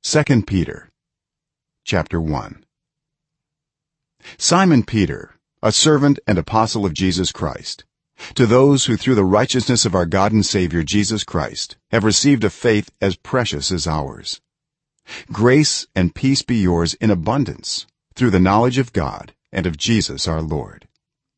2 Peter chapter 1. Simon Peter, a servant and apostle of Jesus Christ, to those who through the righteousness of our God and Savior Jesus Christ have received a faith as precious as ours. Grace and peace be yours in abundance through the knowledge of God and of Jesus our Lord.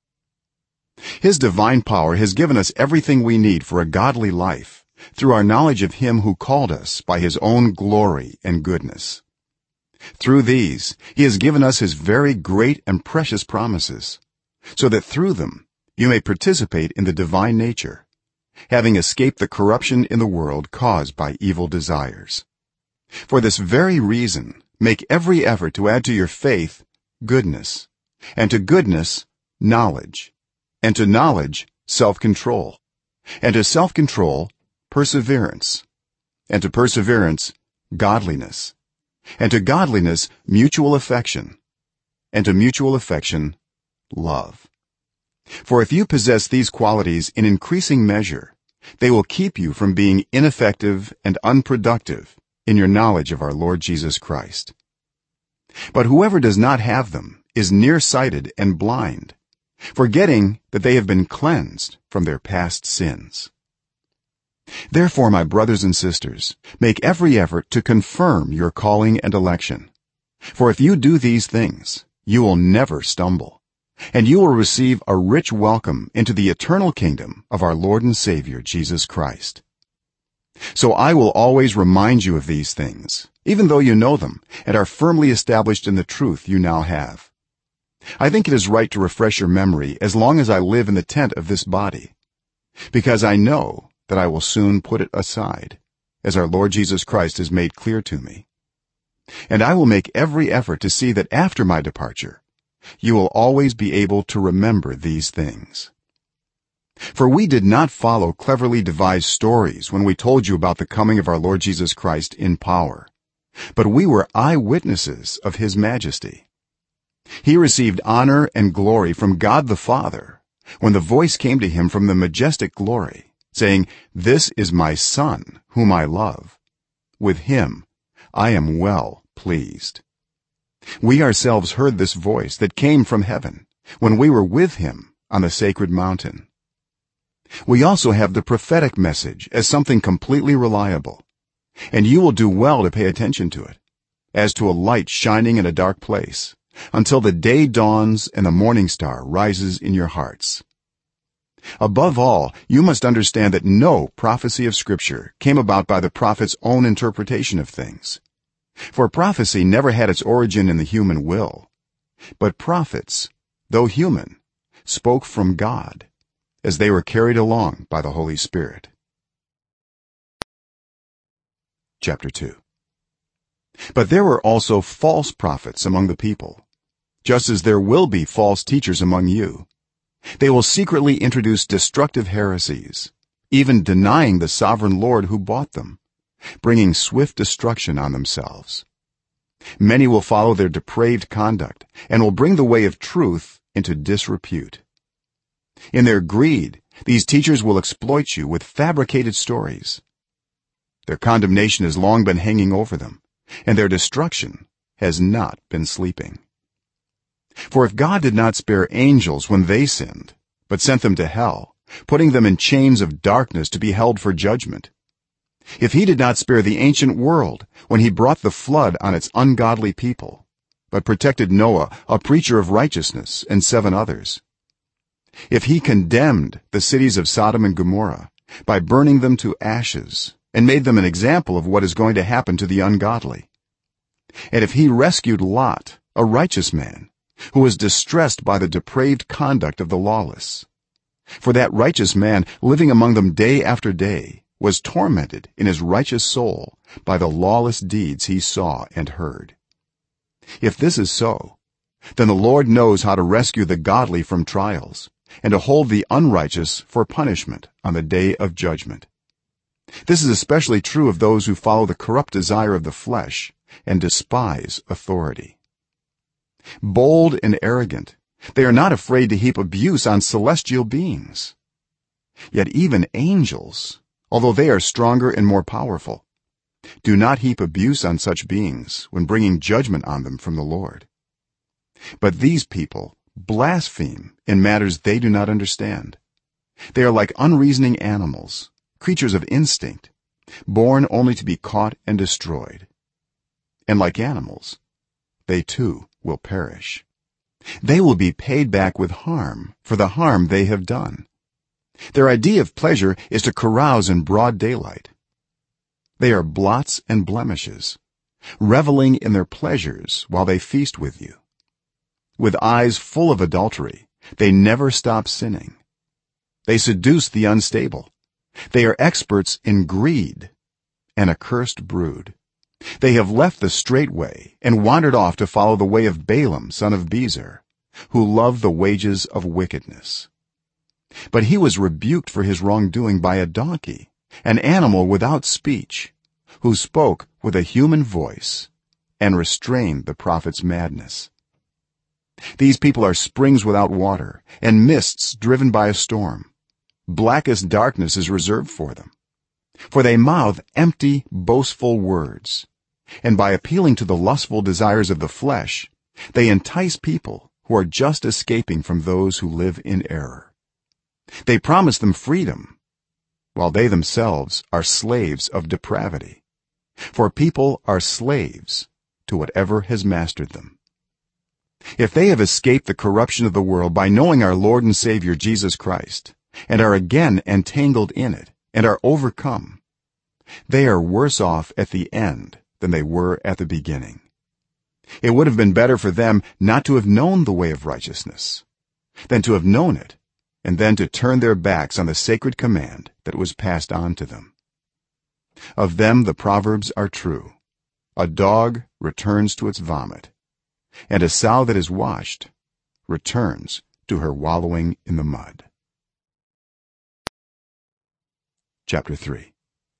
His divine power has given us everything we need for a godly life through our knowledge of him who called us by his own glory and goodness. Through these he has given us his very great and precious promises, so that through them you may participate in the divine nature, having escaped the corruption in the world caused by evil desires. For this very reason make every effort to add to your faith goodness, and to goodness knowledge, and to knowledge self-control, and to self-control perseverance, and to perseverance godliness, and to godliness mutual affection, and to mutual affection love. For if you possess these qualities in increasing measure, they will keep you from being ineffective and unproductive in your knowledge of our Lord Jesus Christ. But whoever does not have them is nearsighted and blind, forgetting that they have been cleansed from their past sins. Therefore, my brothers and sisters, make every effort to confirm your calling and election, for if you do these things you will never stumble, and you will receive a rich welcome into the eternal kingdom of our Lord and Savior Jesus Christ. So I will always remind you of these things, even though you know them and are firmly established in the truth you now have. I think it is right to refresh your memory as long as I live in the tent of this body, because I know that I will soon put it aside, as our Lord Jesus Christ has made clear to me. And I will make every effort to see that after my departure you will always be able to remember these things. For we did not follow cleverly devised stories when we told you about the coming of our Lord Jesus Christ in power, but we were eyewitnesses of his majesty. He received honor and glory from God the Father when the voice came to him from the majestic glory, saying, "This is my Son whom I love. With him I am well pleased." We ourselves heard this voice that came from heaven when we were with him on the sacred mountain. We also have the prophetic message as something completely reliable, and you will do well to pay attention to it, as to a light shining in a dark place, until the day dawns and the morning star rises in your hearts. Above all, you must understand that no prophecy of scripture came about by the prophet's own interpretation of things, for prophecy never had its origin in the human will, but prophets, though human, spoke from God as they were carried along by the Holy Spirit. Chapter 2. But there were also false prophets among the people, just as there will be false teachers among you. They will secretly introduce destructive heresies, even denying the sovereign Lord who bought them, bringing swift destruction on themselves. Many will follow their depraved conduct and will bring the way of truth into disrepute. In their greed, these teachers will exploit you with fabricated stories. Their condemnation has long been hanging over them, and their destruction has not been sleeping. For if God did not spare angels when they sinned, but sent them to hell, putting them in chains of darkness to be held for judgment, if he did not spare the ancient world when he brought the flood on its ungodly people, but protected Noah, a preacher of righteousness, and 7 others, if he condemned the cities of Sodom and Gomorrah by burning them to ashes and made them an example of what is going to happen to the ungodly, and if he rescued Lot, a righteous man who was distressed by the depraved conduct of the lawless, for that righteous man living among them day after day was tormented in his righteous soul by the lawless deeds he saw and heard. If this is so, then the Lord knows how to rescue the godly from trials and to hold the unrighteous for punishment on the day of judgment. This is especially true of those who follow the corrupt desire of the flesh and despise authority. Bold and arrogant, they are not afraid to heap abuse on celestial beings. Yet even angels, although they are stronger and more powerful, do not heap abuse on such beings when bringing judgment on them from the Lord. But these people blaspheme in matters they do not understand. They are like unreasoning animals, creatures of instinct, born only to be caught and destroyed. And like animals, they too will perish. They will be paid back with harm for the harm they have done. Their idea of pleasure is to carouse in broad daylight. They are blots and blemishes, reveling in their pleasures while they feast with you. With eyes full of adultery, they never stop sinning. They seduce the unstable. They are experts in greed, an accursed brood. They have left the straight way and wandered off to follow the way of Balaam son of Bezer, who loved the wages of wickedness. But he was rebuked for his wrongdoing by a donkey, an animal without speech, who spoke with a human voice and restrained the prophet's madness. These people are springs without water and mists driven by a storm. Blackest darkness is reserved for them, for they mouth empty boastful words, and by appealing to the lustful desires of the flesh they entice people who are just escaping from those who live in error. They promise them freedom while they themselves are slaves of depravity, for people are slaves to whatever has mastered them. If they have escaped the corruption of the world by knowing our Lord and Savior Jesus Christ and are again entangled in it and are overcome, they are worse off at the end than they were at the beginning. It would have been better for them not to have known the way of righteousness than to have known it and then to turn their backs on the sacred command that was passed on to them. Of them the proverbs are true: a dog returns to its vomit, and a sow that is washed returns to her wallowing in the mud. Chapter 3.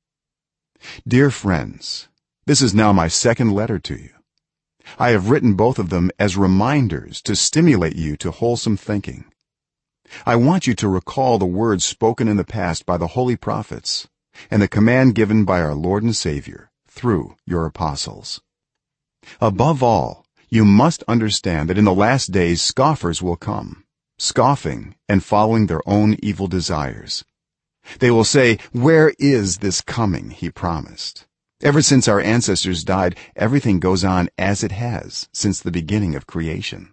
Dear friends, this is now my second letter to you. I have written both of them as reminders to stimulate you to wholesome thinking. I want you to recall the words spoken in the past by the holy prophets and the command given by our Lord and Savior through your apostles. Above all, you must understand that in the last days scoffers will come, scoffing and following their own evil desires. They will say, "Where is this coming he promised? Ever since our ancestors died, everything goes on as it has since the beginning of creation."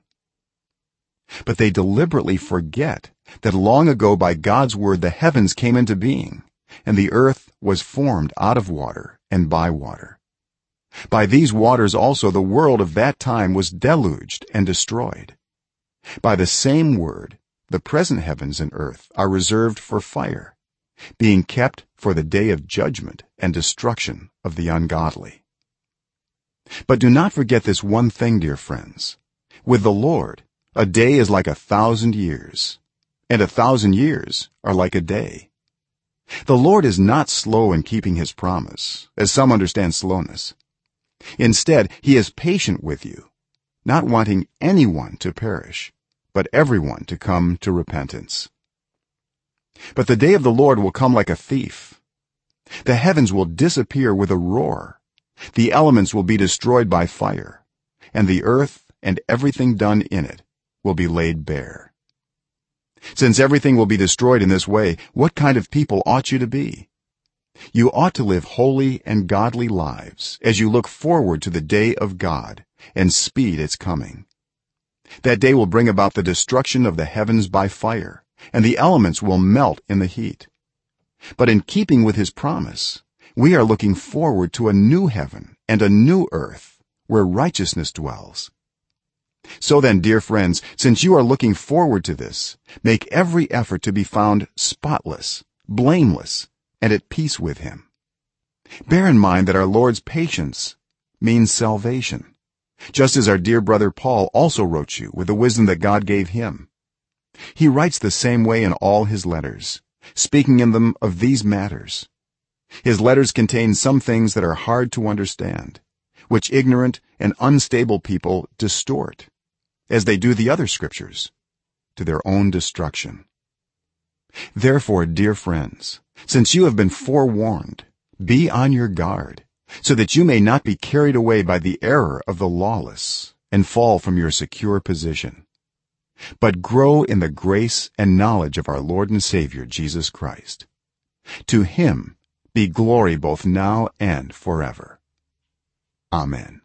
But they deliberately forget that long ago by God's word the heavens came into being, and the earth was formed out of water and by water. By these waters also the world of that time was deluged and destroyed. By the same word the present heavens and earth are reserved for fire, being kept for the day of judgment and destruction of the ungodly. But do not forget this one thing, dear friends: with the Lord a day is like 1,000 years, and 1,000 years are like a day. The Lord is not slow in keeping his promise, as some understand slowness. Instead, he is patient with you, not wanting anyone to perish, but everyone to come to repentance. But the day of the Lord will come like a thief. The heavens will disappear with a roar, the elements will be destroyed by fire, and the earth and everything done in it will be laid bare. Since everything will be destroyed in this way, what kind of people ought you to be? You ought to live holy and godly lives as you look forward to the day of God and speed its coming. That day will bring about the destruction of the heavens by fire, and the elements will melt in the heat. But in keeping with his promise, we are looking forward to a new heaven and a new earth where righteousness dwells. So then, dear friends, since you are looking forward to this, make every effort to be found spotless, blameless, and at peace with him. Bear in mind that our Lord's patience means salvation, just as our dear brother Paul also wrote you with the wisdom that God gave him. He writes the same way in all his letters, speaking in them of these matters. His letters contain some things that are hard to understand, which ignorant and unstable people distort, as they do the other scriptures, to their own destruction. Therefore, dear friends, since you have been forewarned, be on your guard, so that you may not be carried away by the error of the lawless and fall from your secure position, but grow in the grace and knowledge of our Lord and Savior Jesus Christ. To him be glory both now and forever. Amen.